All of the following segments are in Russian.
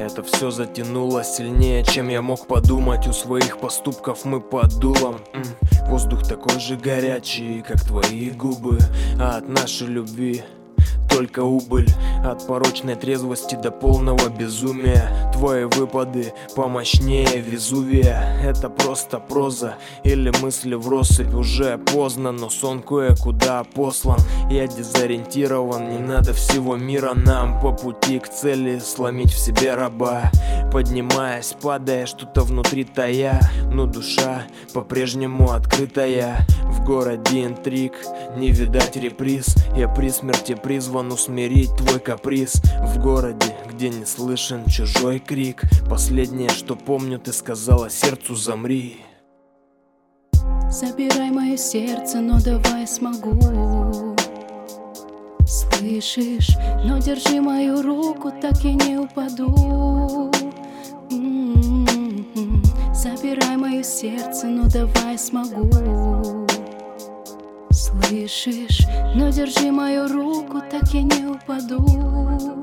Это все затянулось сильнее, чем я мог подумать. У своих поступков мы под дулом. Воздух такой же горячий, как твои губы. А от нашей любви только убыль. От порочной трезвости до полного безумия. Твои выпады помощнее Везувия. Это просто проза или мысли в россыпь. Уже поздно, но сон кое-куда послан. Я дезориентирован, не надо всего мира нам. По пути к цели сломить в себе раба. Поднимаясь, падая, что-то внутри тая. Но душа по-прежнему открытая. В городе интриг, не видать реприз. Я при смерти призван усмирить твой каприз. В городе, где не слышен чужой крик. Последнее, что помню, ты сказала сердцу: замри. Забирай мое сердце, но давай смогу. Слышишь, но держи мою руку, так я не упаду. Забирай мое сердце, но давай смогу. Слышишь, но держи мою руку, так я не упаду.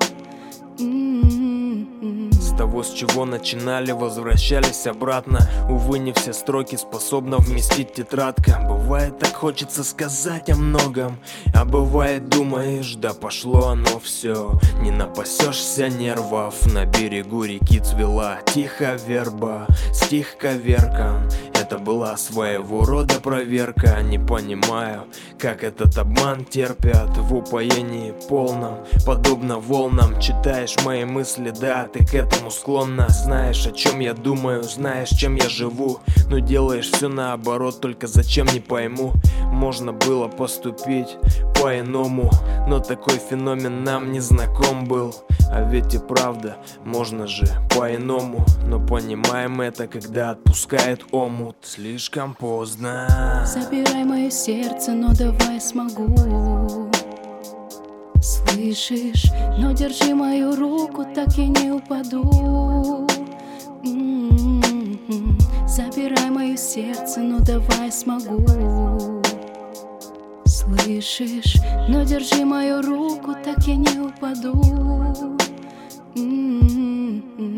С того, с чего начинали, возвращались обратно. Увы, не все строки способна вместить тетрадка. Бывает, так хочется сказать о многом, а бывает, думаешь, да пошло оно все. Не напасешься нервов, на берегу реки цвела тихо верба. Стих коверкан, это была своего рода проверка. Не понимаю, как этот обман терпят в упоении полном. Подобно волнам, читаешь мои мысли, да, ты к этому склонна. Знаешь, о чем я думаю, знаешь, чем я живу, но делаешь все наоборот, только зачем не пойму. Можно было поступить по-иному, но такой феномен нам не знаком был. А ведь и правда, можно же по-иному, но понимаем это, когда отпускает омут. Слишком поздно. Забирай мое сердце, но давай смогу. Слышишь, но держи мою руку, так я не упаду. Забирай мое сердце, но давай смогу. Слышишь, но держи мою руку, так я не упаду.